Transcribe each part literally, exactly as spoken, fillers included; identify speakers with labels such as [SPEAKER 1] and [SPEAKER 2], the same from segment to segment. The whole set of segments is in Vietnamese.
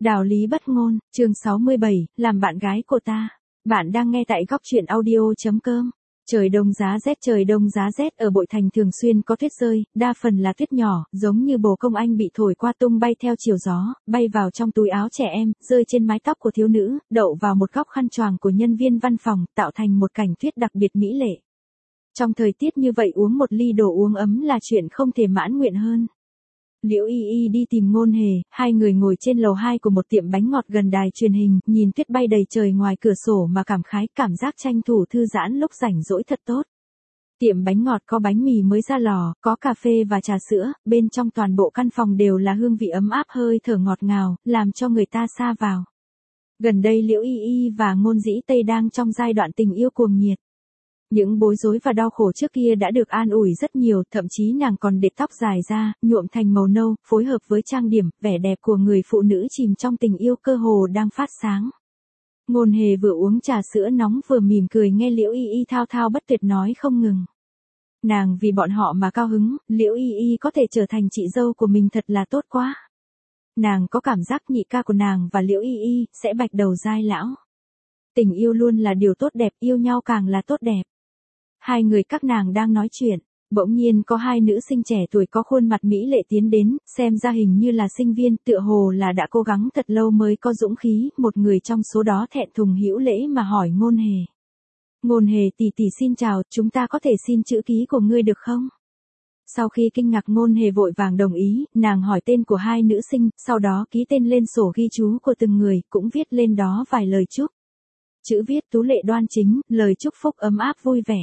[SPEAKER 1] Đạo lý bất ngôn, chương sáu mươi bảy, làm bạn gái của ta. Bạn đang nghe tại góc truyện audio chấm com. Trời đông giá rét trời đông giá rét ở Bội Thành thường xuyên có tuyết rơi, đa phần là tuyết nhỏ, giống như bồ công anh bị thổi qua tung bay theo chiều gió, bay vào trong túi áo trẻ em, rơi trên mái tóc của thiếu nữ, đậu vào một góc khăn choàng của nhân viên văn phòng, tạo thành một cảnh tuyết đặc biệt mỹ lệ. Trong thời tiết như vậy uống một ly đồ uống ấm là chuyện không thể mãn nguyện hơn. Liễu Y Y đi tìm Ngôn Hề, hai người ngồi trên lầu hai của một tiệm bánh ngọt gần đài truyền hình, nhìn tuyết bay đầy trời ngoài cửa sổ mà cảm khái, cảm giác tranh thủ thư giãn lúc rảnh rỗi thật tốt. Tiệm bánh ngọt có bánh mì mới ra lò, có cà phê và trà sữa, bên trong toàn bộ căn phòng đều là hương vị ấm áp hơi thở ngọt ngào, làm cho người ta sa vào. Gần đây Liễu Y Y và Ngôn Dĩ Tây đang trong giai đoạn tình yêu cuồng nhiệt. Những bối rối và đau khổ trước kia đã được an ủi rất nhiều, thậm chí nàng còn để tóc dài ra, nhuộm thành màu nâu, phối hợp với trang điểm, vẻ đẹp của người phụ nữ chìm trong tình yêu cơ hồ đang phát sáng. Ngôn Hề vừa uống trà sữa nóng vừa mỉm cười nghe Liễu Y Y thao thao bất tuyệt nói không ngừng. Nàng vì bọn họ mà cao hứng, Liễu Y Y có thể trở thành chị dâu của mình thật là tốt quá. Nàng có cảm giác nhị ca của nàng và Liễu Y Y sẽ bạch đầu giai lão. Tình yêu luôn là điều tốt đẹp, yêu nhau càng là tốt đẹp. Hai người các nàng đang nói chuyện, bỗng nhiên có hai nữ sinh trẻ tuổi có khuôn mặt mỹ lệ tiến đến, xem ra hình như là sinh viên, tựa hồ là đã cố gắng thật lâu mới có dũng khí, một người trong số đó thẹn thùng hữu lễ mà hỏi Ngôn Hề. Ngôn Hề tỷ tỷ xin chào, chúng ta có thể xin chữ ký của ngươi được không? Sau khi kinh ngạc Ngôn Hề vội vàng đồng ý, nàng hỏi tên của hai nữ sinh, sau đó ký tên lên sổ ghi chú của từng người, cũng viết lên đó vài lời chúc. Chữ viết tú lệ đoan chính, lời chúc phúc ấm áp vui vẻ.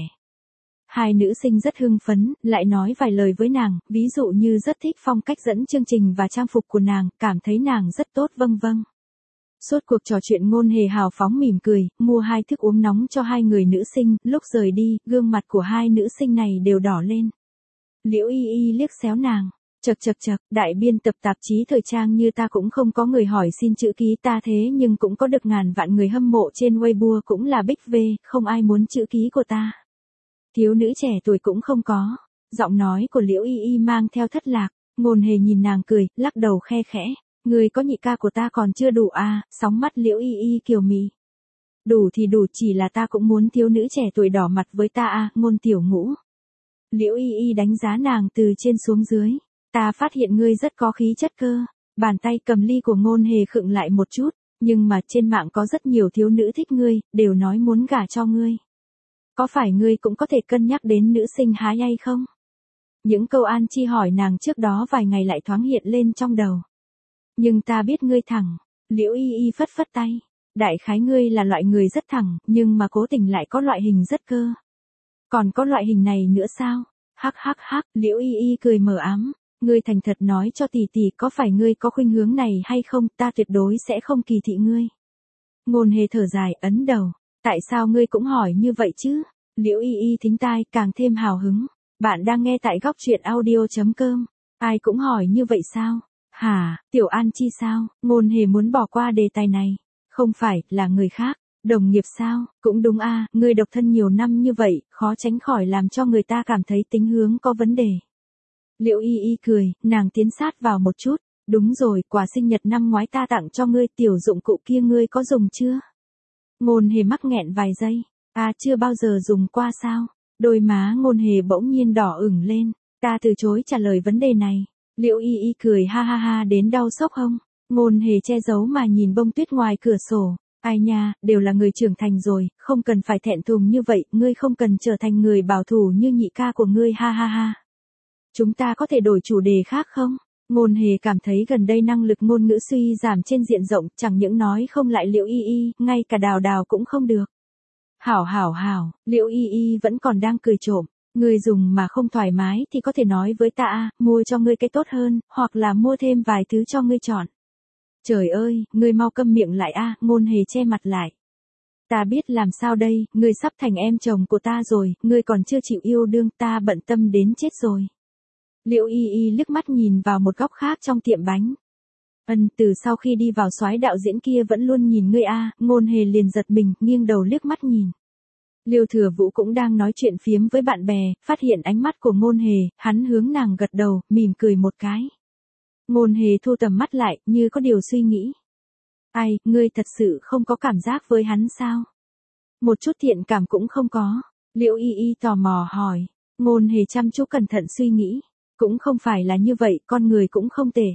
[SPEAKER 1] Hai nữ sinh rất hưng phấn, lại nói vài lời với nàng, ví dụ như rất thích phong cách dẫn chương trình và trang phục của nàng, cảm thấy nàng rất tốt vâng vâng. Suốt cuộc trò chuyện Ngôn Hề hào phóng mỉm cười, mua hai thức uống nóng cho hai người nữ sinh, lúc rời đi, gương mặt của hai nữ sinh này đều đỏ lên. Liễu Y Y liếc xéo nàng, chật chật chật, đại biên tập tạp chí thời trang như ta cũng không có người hỏi xin chữ ký ta thế nhưng cũng có được ngàn vạn người hâm mộ trên Weibo cũng là big V, không ai muốn chữ ký của ta. Thiếu nữ trẻ tuổi cũng không có. Giọng nói của Liễu Y Y mang theo thất lạc, Ngôn Hề nhìn nàng cười, lắc đầu khe khẽ. Người có nhị ca của ta còn chưa đủ à, sóng mắt Liễu Y Y kiều mị. Đủ thì đủ, chỉ là ta cũng muốn thiếu nữ trẻ tuổi đỏ mặt với ta à, Ngôn tiểu ngũ. Liễu Y Y đánh giá nàng từ trên xuống dưới. Ta phát hiện ngươi rất có khí chất cơ. Bàn tay cầm ly của Ngôn Hề khựng lại một chút, nhưng mà trên mạng có rất nhiều thiếu nữ thích ngươi, đều nói muốn gả cho ngươi. Có phải ngươi cũng có thể cân nhắc đến nữ sinh hái hay không? Những câu An Chi hỏi nàng trước đó vài ngày lại thoáng hiện lên trong đầu. Nhưng ta biết ngươi thẳng. Liễu Y Y phất phất tay. Đại khái ngươi là loại người rất thẳng, nhưng mà cố tình lại có loại hình rất cơ. Còn có loại hình này nữa sao? Hắc hắc hắc, Liễu Y Y cười mờ ám. Ngươi thành thật nói cho tỷ tỷ có phải ngươi có khuynh hướng này hay không, ta tuyệt đối sẽ không kỳ thị ngươi. Ngôn Hề thở dài, ấn đầu. Tại sao ngươi cũng hỏi như vậy chứ? Liễu Y Y thính tai, càng thêm hào hứng. Bạn đang nghe tại góc truyện audio chấm com. Ai cũng hỏi như vậy sao? Hả, Tiểu An Chi sao? Ngôn Hề muốn bỏ qua đề tài này. Không phải, là người khác. Đồng nghiệp sao? Cũng đúng a, ngươi độc thân nhiều năm như vậy, khó tránh khỏi làm cho người ta cảm thấy tính hướng có vấn đề. Liễu Y Y cười, nàng tiến sát vào một chút. Đúng rồi, quà sinh nhật năm ngoái ta tặng cho ngươi, tiểu dụng cụ kia ngươi có dùng chưa? Ngôn Hề mắc nghẹn vài giây. À, chưa bao giờ dùng qua sao? Đôi má Ngôn Hề bỗng nhiên đỏ ửng lên. Ta từ chối trả lời vấn đề này. Liễu Y Y cười ha ha ha đến đau sốc hông. Ngôn Hề che giấu mà nhìn bông tuyết ngoài cửa sổ. Ai nha, đều là người trưởng thành rồi, không cần phải thẹn thùng như vậy, ngươi không cần trở thành người bảo thủ như nhị ca của ngươi ha ha ha. Chúng ta có thể đổi chủ đề khác không? Ngôn Hề cảm thấy gần đây năng lực ngôn ngữ suy giảm trên diện rộng, chẳng những nói không lại Liễu Y Y, ngay cả Đào Đào cũng không được. Hảo hảo hảo, Liễu Y Y vẫn còn đang cười trộm, ngươi dùng mà không thoải mái thì có thể nói với ta, mua cho ngươi cái tốt hơn, hoặc là mua thêm vài thứ cho ngươi chọn. Trời ơi, ngươi mau câm miệng lại a, Ngôn Hề che mặt lại. Ta biết làm sao đây, ngươi sắp thành em chồng của ta rồi, ngươi còn chưa chịu yêu đương, ta bận tâm đến chết rồi. Liễu Y Y liếc mắt nhìn vào một góc khác trong tiệm bánh. Ân, từ sau khi đi vào soái đạo diễn kia vẫn luôn nhìn ngươi a, Ngôn Hề liền giật mình, nghiêng đầu liếc mắt nhìn. Liêu Thừa Vũ cũng đang nói chuyện phiếm với bạn bè, phát hiện ánh mắt của Ngôn Hề, hắn hướng nàng gật đầu, mỉm cười một cái. Ngôn Hề thu tầm mắt lại, như có điều suy nghĩ. Ai, ngươi thật sự không có cảm giác với hắn sao? Một chút thiện cảm cũng không có. Liễu Y Y tò mò hỏi. Ngôn Hề chăm chú cẩn thận suy nghĩ. Cũng không phải là như vậy, con người cũng không tệ.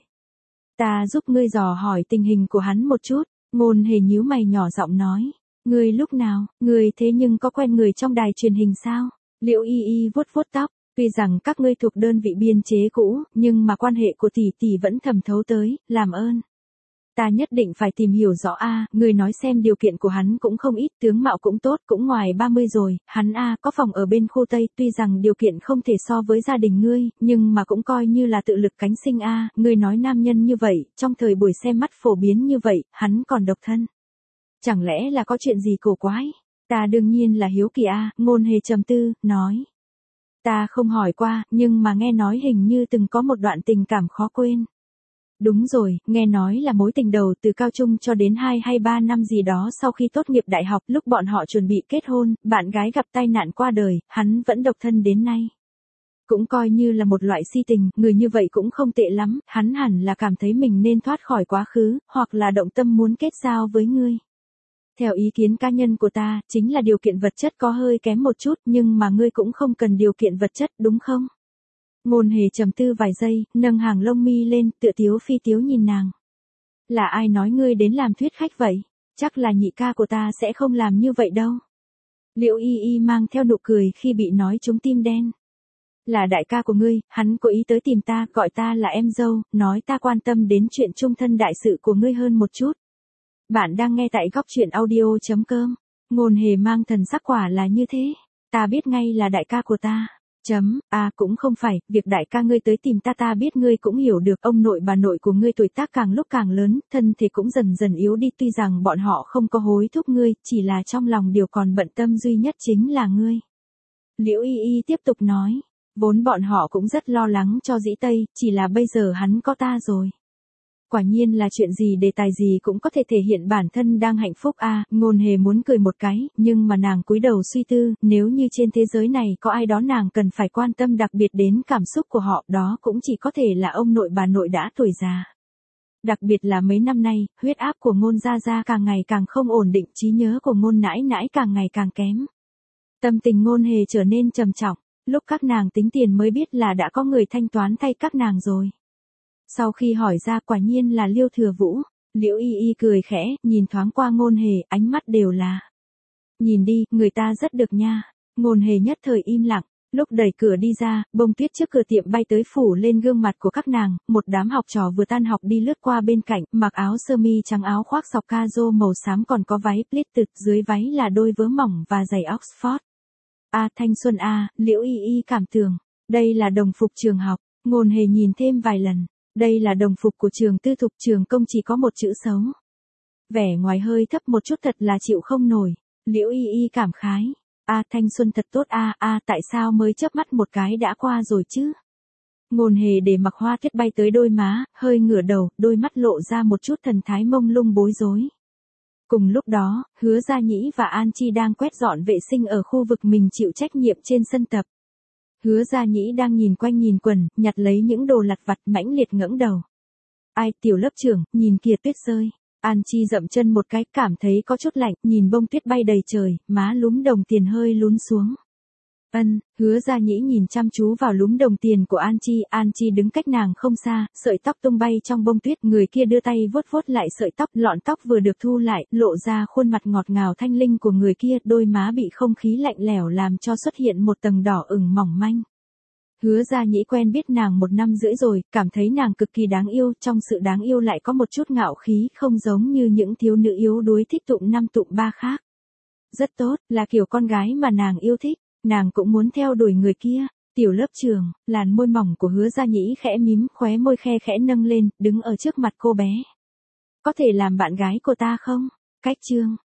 [SPEAKER 1] Ta giúp ngươi dò hỏi tình hình của hắn một chút. Ngôn Hề nhíu mày nhỏ giọng nói. Ngươi lúc nào, ngươi thế nhưng có quen người trong đài truyền hình sao? Liễu Y Y vuốt vuốt tóc. Tuy rằng các ngươi thuộc đơn vị biên chế cũ, nhưng mà quan hệ của tỷ tỷ vẫn thẩm thấu tới, làm ơn. Ta nhất định phải tìm hiểu rõ a, à, người nói xem điều kiện của hắn cũng không ít, tướng mạo cũng tốt, cũng ngoài ba mươi rồi, hắn a à, có phòng ở bên khu Tây, tuy rằng điều kiện không thể so với gia đình ngươi, nhưng mà cũng coi như là tự lực cánh sinh a, à, ngươi nói nam nhân như vậy, trong thời buổi xem mắt phổ biến như vậy, hắn còn độc thân. Chẳng lẽ là có chuyện gì cổ quái? Ta đương nhiên là hiếu kỳ a, à, Ngôn Hề trầm tư, nói. Ta không hỏi qua, nhưng mà nghe nói hình như từng có một đoạn tình cảm khó quên. Đúng rồi, nghe nói là mối tình đầu từ cao trung cho đến hai hay ba năm gì đó sau khi tốt nghiệp đại học, lúc bọn họ chuẩn bị kết hôn, bạn gái gặp tai nạn qua đời, hắn vẫn độc thân đến nay. Cũng coi như là một loại si tình, người như vậy cũng không tệ lắm, hắn hẳn là cảm thấy mình nên thoát khỏi quá khứ, hoặc là động tâm muốn kết giao với ngươi. Theo ý kiến cá nhân của ta, chính là điều kiện vật chất có hơi kém một chút, nhưng mà ngươi cũng không cần điều kiện vật chất, đúng không? Ngôn Hề trầm tư vài giây, nâng hàng lông mi lên, tựa tiếu phi tiếu nhìn nàng. Là ai nói ngươi đến làm thuyết khách vậy? Chắc là nhị ca của ta sẽ không làm như vậy đâu. Liễu Y Y mang theo nụ cười khi bị nói trúng tim đen. Là đại ca của ngươi, hắn cố ý tới tìm ta, gọi ta là em dâu, nói ta quan tâm đến chuyện chung thân đại sự của ngươi hơn một chút. Bạn đang nghe tại góc truyện audio chấm com. Ngôn Hề mang thần sắc quả là như thế. Ta biết ngay là đại ca của ta. Chấm, à cũng không phải, việc đại ca ngươi tới tìm ta ta biết ngươi cũng hiểu được, ông nội bà nội của ngươi tuổi tác càng lúc càng lớn, thân thể cũng dần dần yếu đi, tuy rằng bọn họ không có hối thúc ngươi, chỉ là trong lòng điều còn bận tâm duy nhất chính là ngươi. Liễu Y Y tiếp tục nói, vốn bọn họ cũng rất lo lắng cho Dĩ Tây, chỉ là bây giờ hắn có ta rồi. Quả nhiên là chuyện gì đề tài gì cũng có thể thể hiện bản thân đang hạnh phúc a, à, Ngôn Hề muốn cười một cái, nhưng mà nàng cúi đầu suy tư, nếu như trên thế giới này có ai đó nàng cần phải quan tâm đặc biệt đến cảm xúc của họ, đó cũng chỉ có thể là ông nội bà nội đã tuổi già. Đặc biệt là mấy năm nay, huyết áp của Ngôn gia gia càng ngày càng không ổn định, trí nhớ của Ngôn nãi nãi càng ngày càng kém. Tâm tình Ngôn Hề trở nên trầm trọng, lúc các nàng tính tiền mới biết là đã có người thanh toán thay các nàng rồi. Sau khi hỏi ra quả nhiên là Liêu Thừa Vũ, Liễu Y Y cười khẽ, nhìn thoáng qua Ngôn Hề, ánh mắt đều là. Nhìn đi, người ta rất được nha. Ngôn Hề nhất thời im lặng, lúc đẩy cửa đi ra, bông tuyết trước cửa tiệm bay tới phủ lên gương mặt của các nàng, một đám học trò vừa tan học đi lướt qua bên cạnh, mặc áo sơ mi trắng áo khoác sọc caro màu xám còn có váy pleated, dưới váy là đôi vớ mỏng và giày Oxford. A thanh xuân a, Liễu Y Y cảm tưởng, đây là đồng phục trường học, Ngôn Hề nhìn thêm vài lần. Đây là đồng phục của trường tư thục, trường công chỉ có một chữ xấu. Vẻ ngoài hơi thấp một chút thật là chịu không nổi. Liễu Y Y cảm khái. A thanh xuân thật tốt a, a tại sao mới chớp mắt một cái đã qua rồi chứ? Ngôn Hề để mặc hoa tuyết bay tới đôi má, hơi ngửa đầu, đôi mắt lộ ra một chút thần thái mông lung bối rối. Cùng lúc đó, Hứa Gia Nhĩ và An Chi đang quét dọn vệ sinh ở khu vực mình chịu trách nhiệm trên sân tập. Hứa Gia Nhĩ đang nhìn quanh nhìn quần, nhặt lấy những đồ lặt vặt, mãnh liệt ngẩng đầu. Ai, tiểu lớp trưởng, nhìn kìa tuyết rơi. An Chi dậm chân một cái, cảm thấy có chút lạnh, nhìn bông tuyết bay đầy trời, má lúm đồng tiền hơi lún xuống. Ân, Hứa Gia Nhĩ nhìn chăm chú vào lúm đồng tiền của An Chi, An Chi đứng cách nàng không xa, sợi tóc tung bay trong bông tuyết, người kia đưa tay vuốt vuốt lại sợi tóc, lọn tóc vừa được thu lại, lộ ra khuôn mặt ngọt ngào thanh linh của người kia, đôi má bị không khí lạnh lẽo làm cho xuất hiện một tầng đỏ ửng mỏng manh. Hứa Gia Nhĩ quen biết nàng một năm rưỡi rồi, cảm thấy nàng cực kỳ đáng yêu, trong sự đáng yêu lại có một chút ngạo khí, không giống như những thiếu nữ yếu đuối thích tụng năm tụng ba khác. Rất tốt, là kiểu con gái mà nàng yêu thích. Nàng cũng muốn theo đuổi người kia. Tiểu lớp trưởng, làn môi mỏng của Hứa Gia Nhĩ khẽ mím, khóe môi khe khẽ nâng lên, đứng ở trước mặt cô bé. Có thể làm bạn gái của ta không? Cách chương.